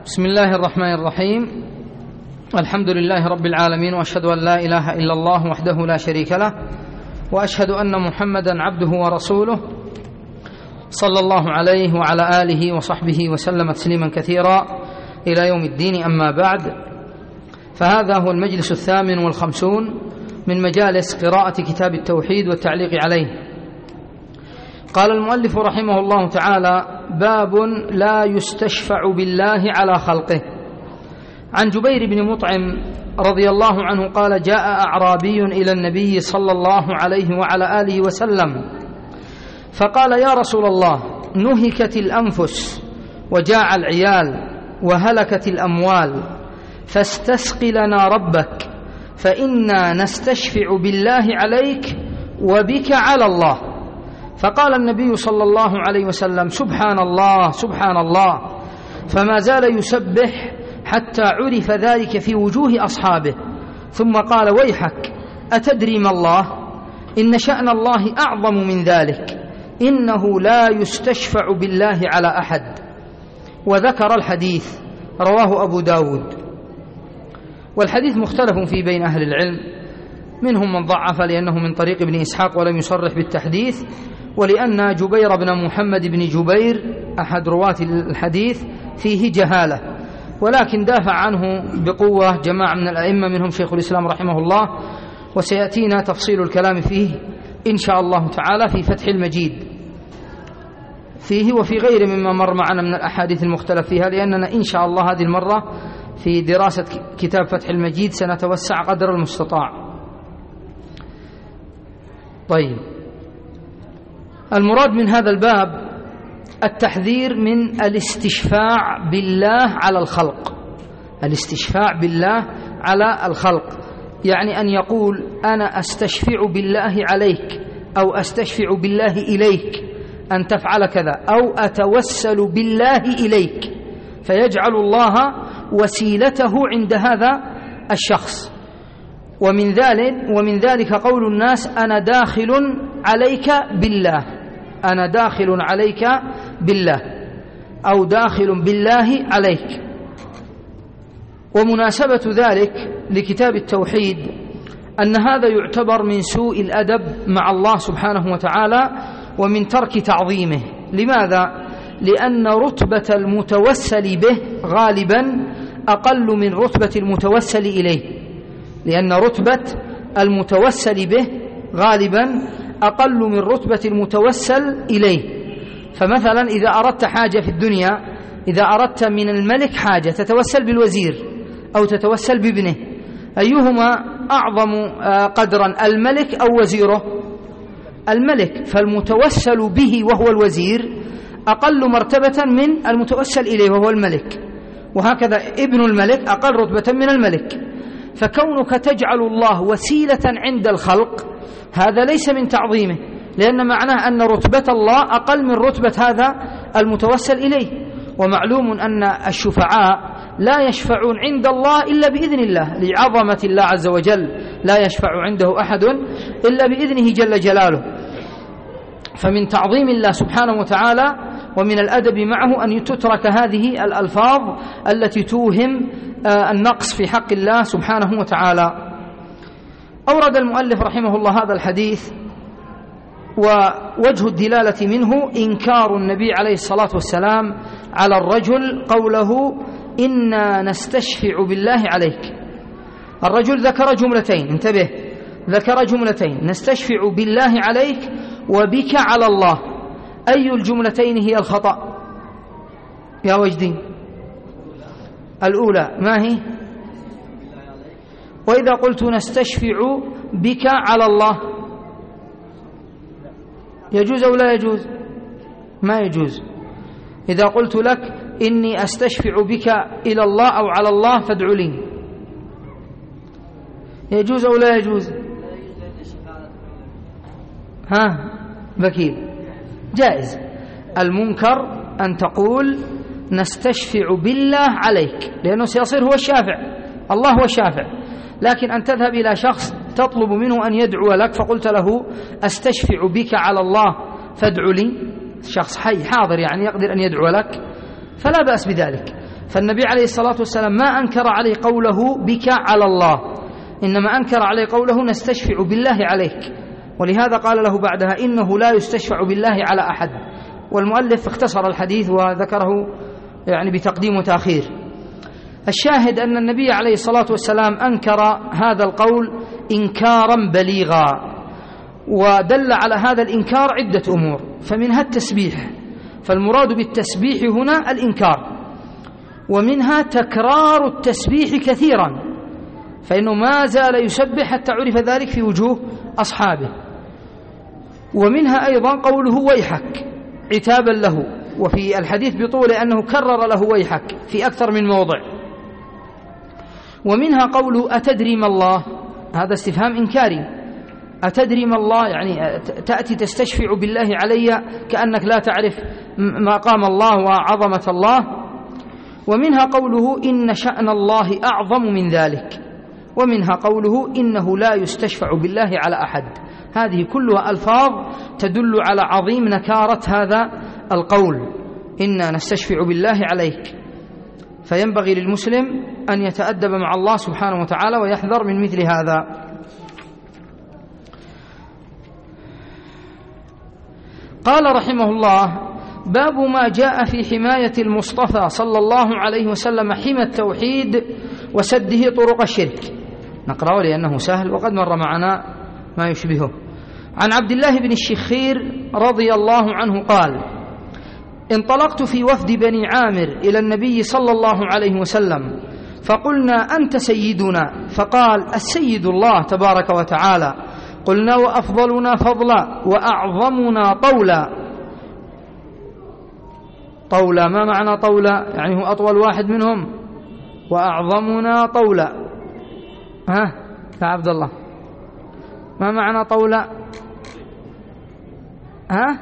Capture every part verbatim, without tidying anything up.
بسم الله الرحمن الرحيم. الحمد لله رب العالمين، وأشهد أن لا إله إلا الله وحده لا شريك له، وأشهد أن محمدا عبده ورسوله صلى الله عليه وعلى آله وصحبه وسلم تسليما كثيرا إلى يوم الدين. أما بعد، فهذا هو المجلس الثامن والخمسون من مجالس قراءة كتاب التوحيد والتعليق عليه. قال المؤلف رحمه الله تعالى: باب لا يستشفع بالله على خلقه. عن جبير بن مطعم رضي الله عنه قال: جاء أعرابي إلى النبي صلى الله عليه وعلى آله وسلم فقال: يا رسول الله، نهكت الأنفس وجاع العيال وهلكت الأموال، فاستسق لنا ربك، فإنا نستشفع بالله عليك وبك على الله. فقال النبي صلى الله عليه وسلم: سبحان الله سبحان الله، فما زال يسبح حتى عرف ذلك في وجوه أصحابه، ثم قال: ويحك، أتدري ما الله؟ إن شأن الله أعظم من ذلك، إنه لا يستشفع بالله على أحد. وذكر الحديث، رواه أبو داود. والحديث مختلف فيه بين أهل العلم، منهم من ضعف لأنه من طريق ابن إسحاق ولم يصرح بالتحديث، ولأن جبير بن محمد بن جبير أحد رواة الحديث فيه جهالة، ولكن دافع عنه بقوة جماعة من الأئمة منهم شيخ الإسلام رحمه الله، وسيأتينا تفصيل الكلام فيه إن شاء الله تعالى في فتح المجيد فيه وفي غير مما مر معنا من الأحاديث المختلف فيها، لأننا إن شاء الله هذه المرة في دراسة كتاب فتح المجيد سنتوسع قدر المستطاع. طيب، المراد من هذا الباب التحذير من الاستشفاع بالله على الخلق. الاستشفاع بالله على الخلق يعني أن يقول: أنا أستشفع بالله عليك، أو أستشفع بالله إليك أن تفعل كذا، أو أتوسل بالله إليك، فيجعل الله وسيلته عند هذا الشخص. ومن ذلك ومن ذلك قول الناس: أنا داخل عليك بالله، أنا داخل عليك بالله، أو داخل بالله عليك. ومناسبة ذلك لكتاب التوحيد أن هذا يعتبر من سوء الأدب مع الله سبحانه وتعالى ومن ترك تعظيمه. لماذا؟ لأن رتبة المتوسل به غالبا أقل من رتبة المتوسل إليه، لأن رتبة المتوسل به غالبا أقل من رتبة المتوسل إليه. فمثلا إذا أردت حاجة في الدنيا، إذا أردت من الملك حاجة تتوسل بالوزير أو تتوسل بابنه، أيهما أعظم قدرا، الملك أو وزيره؟ الملك. فالمتوسل به وهو الوزير أقل مرتبة من المتوسل إليه وهو الملك، وهكذا ابن الملك أقل رتبة من الملك. فكونك تجعل الله وسيلة عند الخلق هذا ليس من تعظيمه، لأن معناه أن رتبة الله أقل من رتبة هذا المتوسل إليه. ومعلوم أن الشفعاء لا يشفعون عند الله إلا بإذن الله، لعظمة الله عز وجل، لا يشفع عنده أحد إلا بإذنه جل جلاله. فمن تعظيم الله سبحانه وتعالى ومن الأدب معه أن تترك هذه الألفاظ التي توهم النقص في حق الله سبحانه وتعالى. أورد المؤلف رحمه الله هذا الحديث، ووجه الدلالة منه إنكار النبي عليه الصلاة والسلام على الرجل قوله: إنا نستشفع بالله عليك. الرجل ذكر جملتين، انتبه، ذكر جملتين: نستشفع بالله عليك وبك على الله. أي الجملتين هي الخطأ يا وجدي؟ الأولى ما هي؟ وإذا قلت نستشفع بك على الله يجوز أو لا يجوز؟ ما يجوز. إذا قلت لك إني أستشفع بك إلى الله أو على الله فادع لي، يجوز أو لا يجوز؟ ها بكير، جائز. المنكر أن تقول نستشفع بالله عليك، لأنه سيصير هو الشافع، الله هو الشافع. لكن أن تذهب إلى شخص تطلب منه أن يدعو لك فقلت له أستشفع بك على الله فادع لي، شخص حي حاضر يعني يقدر أن يدعو لك، فلا بأس بذلك. فالنبي عليه الصلاة والسلام ما أنكر عليه قوله بك على الله، إنما أنكر عليه قوله نستشفع بالله عليك، ولهذا قال له بعدها إنه لا يستشفع بالله على أحد. والمؤلف اختصر الحديث وذكره يعني بتقديم وتأخير. الشاهد أن النبي عليه الصلاة والسلام أنكر هذا القول إنكارا بليغا، ودل على هذا الإنكار عدة أمور، فمنها التسبيح، فالمراد بالتسبيح هنا الإنكار، ومنها تكرار التسبيح كثيرا، فإنه ما زال يسبح حتى عرف ذلك في وجوه أصحابه. ومنها أيضا قوله ويحك عتابا له، وفي الحديث بطول أنه كرر له ويحك في أكثر من موضع. ومنها قوله أتدري ما الله، هذا استفهام إنكاري، أتدري ما الله يعني تأتي تستشفع بالله علي كأنك لا تعرف مقام الله وعظمة الله. ومنها قوله إن شأن الله أعظم من ذلك، ومنها قوله إنه لا يستشفع بالله على أحد. هذه كلها ألفاظ تدل على عظيم نكارة هذا القول، إنا نستشفع بالله عليك. فينبغي للمسلم أن يتأدب مع الله سبحانه وتعالى ويحذر من مثل هذا. قال رحمه الله: باب ما جاء في حماية المصطفى صلى الله عليه وسلم حمى التوحيد وسده طرق الشرك. نقرأه لأنه سهل وقد مر معنا ما يشبهه. عن عبد الله بن الشخير رضي الله عنه قال: انطلقت في وفد بني عامر إلى النبي صلى الله عليه وسلم فقلنا أنت سيدنا، فقال: السيد الله تبارك وتعالى. قلنا: وأفضلنا فضلا وأعظمنا طولا. طولا ما معنى طولا؟ يعني هو أطول واحد منهم. وأعظمنا طولا، ها يا عبد الله ما معنى طولا؟ ها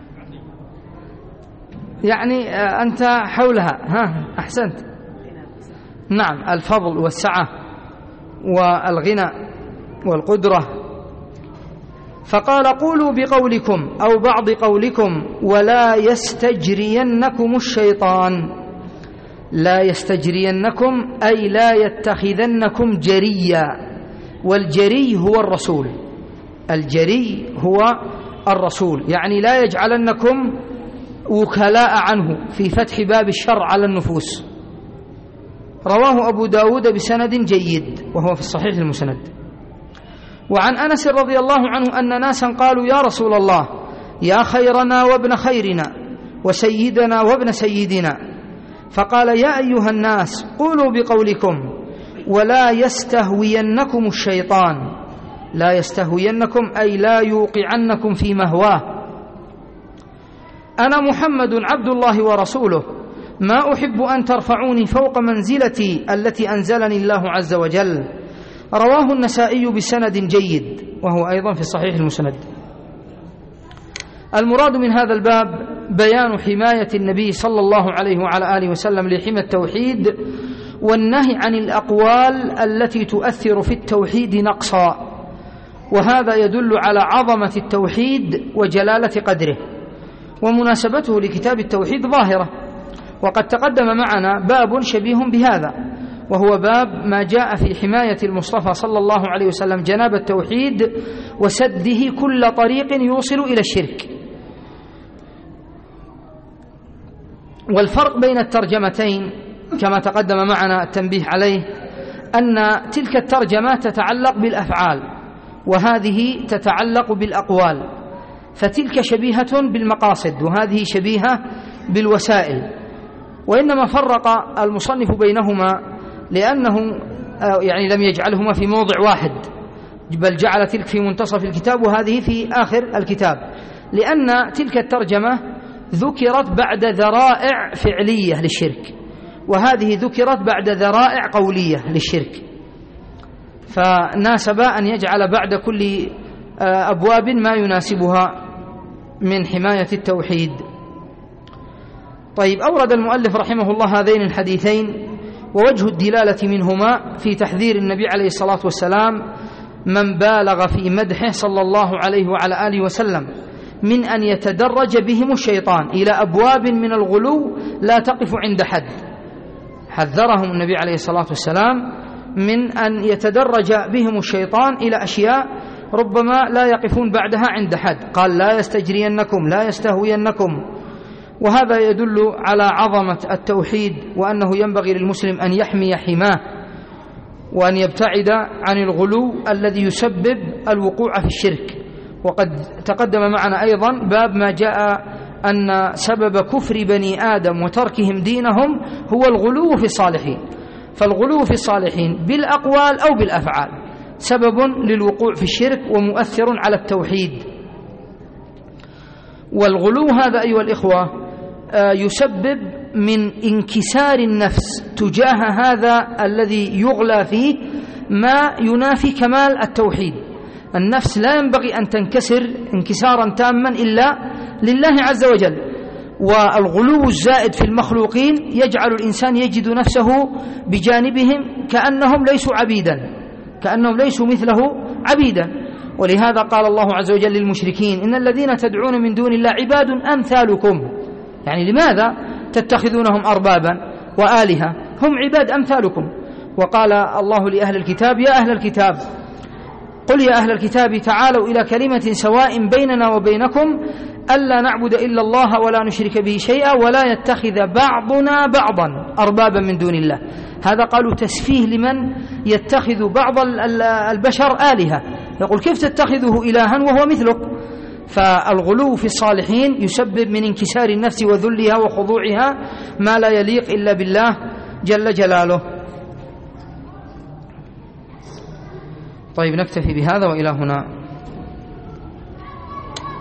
يعني أنت حولها. ها أحسنت، نعم، الفضل والسعة والغنى والقدرة. فقال: قولوا بقولكم أو بعض قولكم ولا يستجرينكم الشيطان. لا يستجرينكم أي لا يتخذنكم جريا، والجري هو الرسول، الجري هو الرسول، يعني لا يجعلنكم وكلاء عنه في فتح باب الشر على النفوس. رواه أبو داود بسند جيد وهو في الصحيح المسند. وعن أنس رضي الله عنه أن ناسا قالوا: يا رسول الله، يا خيرنا وابن خيرنا وسيدنا وابن سيدنا. فقال: يا أيها الناس، قولوا بقولكم ولا يستهوينكم الشيطان. لا يستهوينكم أي لا يوقعنكم في مهواه. أنا محمد عبد الله ورسوله، ما أحب أن ترفعوني فوق منزلتي التي أنزلني الله عز وجل. رواه النسائي بسند جيد وهو أيضا في الصحيح المسند. المراد من هذا الباب بيان حماية النبي صلى الله عليه وعلى آله وسلم لحمى التوحيد، والنهي عن الأقوال التي تؤثر في التوحيد نقصا، وهذا يدل على عظمة التوحيد وجلالة قدره، ومناسبته لكتاب التوحيد ظاهرة. وقد تقدم معنا باب شبيه بهذا، وهو باب ما جاء في حماية المصطفى صلى الله عليه وسلم جناب التوحيد وسده كل طريق يوصل إلى الشرك. والفرق بين الترجمتين كما تقدم معنا التنبيه عليه أن تلك الترجمة تتعلق بالأفعال وهذه تتعلق بالأقوال، فتلك شبيهة بالمقاصد وهذه شبيهة بالوسائل. وإنما فرق المصنف بينهما لأنه يعني لم يجعلهما في موضع واحد، بل جعل تلك في منتصف الكتاب وهذه في آخر الكتاب، لأن تلك الترجمة ذكرت بعد ذرائع فعلية للشرك، وهذه ذكرت بعد ذرائع قولية للشرك، فناسب أن يجعل بعد كل أبواب ما يناسبها من حماية التوحيد. طيب، أورد المؤلف رحمه الله هذين الحديثين، ووجه الدلالة منهما في تحذير النبي عليه الصلاة والسلام من بالغ في مدحه صلى الله عليه وعلى آله وسلم من أن يتدرج بهم الشيطان إلى أبواب من الغلو لا تقف عند حد. حذرهم النبي عليه الصلاة والسلام من أن يتدرج بهم الشيطان إلى أشياء ربما لا يقفون بعدها عند حد. قال لا يستجرينكم لا يستهوينكم، وهذا يدل على عظمة التوحيد وأنه ينبغي للمسلم أن يحمي حماه وأن يبتعد عن الغلو الذي يسبب الوقوع في الشرك. وقد تقدم معنا أيضا باب ما جاء أن سبب كفر بني آدم وتركهم دينهم هو الغلو في الصالحين، فالغلو في الصالحين بالأقوال أو بالأفعال سبب للوقوع في الشرك ومؤثر على التوحيد. والغلو هذا أيها الإخوة يسبب من انكسار النفس تجاه هذا الذي يغلى فيه ما ينافي كمال التوحيد. النفس لا ينبغي أن تنكسر انكسارا تاما إلا لله عز وجل، والغلو الزائد في المخلوقين يجعل الإنسان يجد نفسه بجانبهم كأنهم ليسوا عبيدا، كأنهم ليسوا مثله عبيدا. ولهذا قال الله عز وجل للمشركين إن الذين تدعون من دون الله عباد أمثالكم، يعني لماذا تتخذونهم أربابا وآلهة؟ هم عباد أمثالكم. وقال الله لأهل الكتاب يا أهل الكتاب قل يا أهل الكتاب تعالوا إلى كلمة سواء بيننا وبينكم ألا نعبد إلا الله ولا نشرك به شيئا ولا يتخذ بعضنا بعضا أربابا من دون الله. هذا قالوا تسفيه لمن يتخذ بعض البشر آلهة، يقول كيف تتخذه إلها وهو مثلك؟ فالغلو في الصالحين يسبب من انكسار النفس وذلها وخضوعها ما لا يليق إلا بالله جل جلاله. طيب نكتفي بهذا وإلى هنا.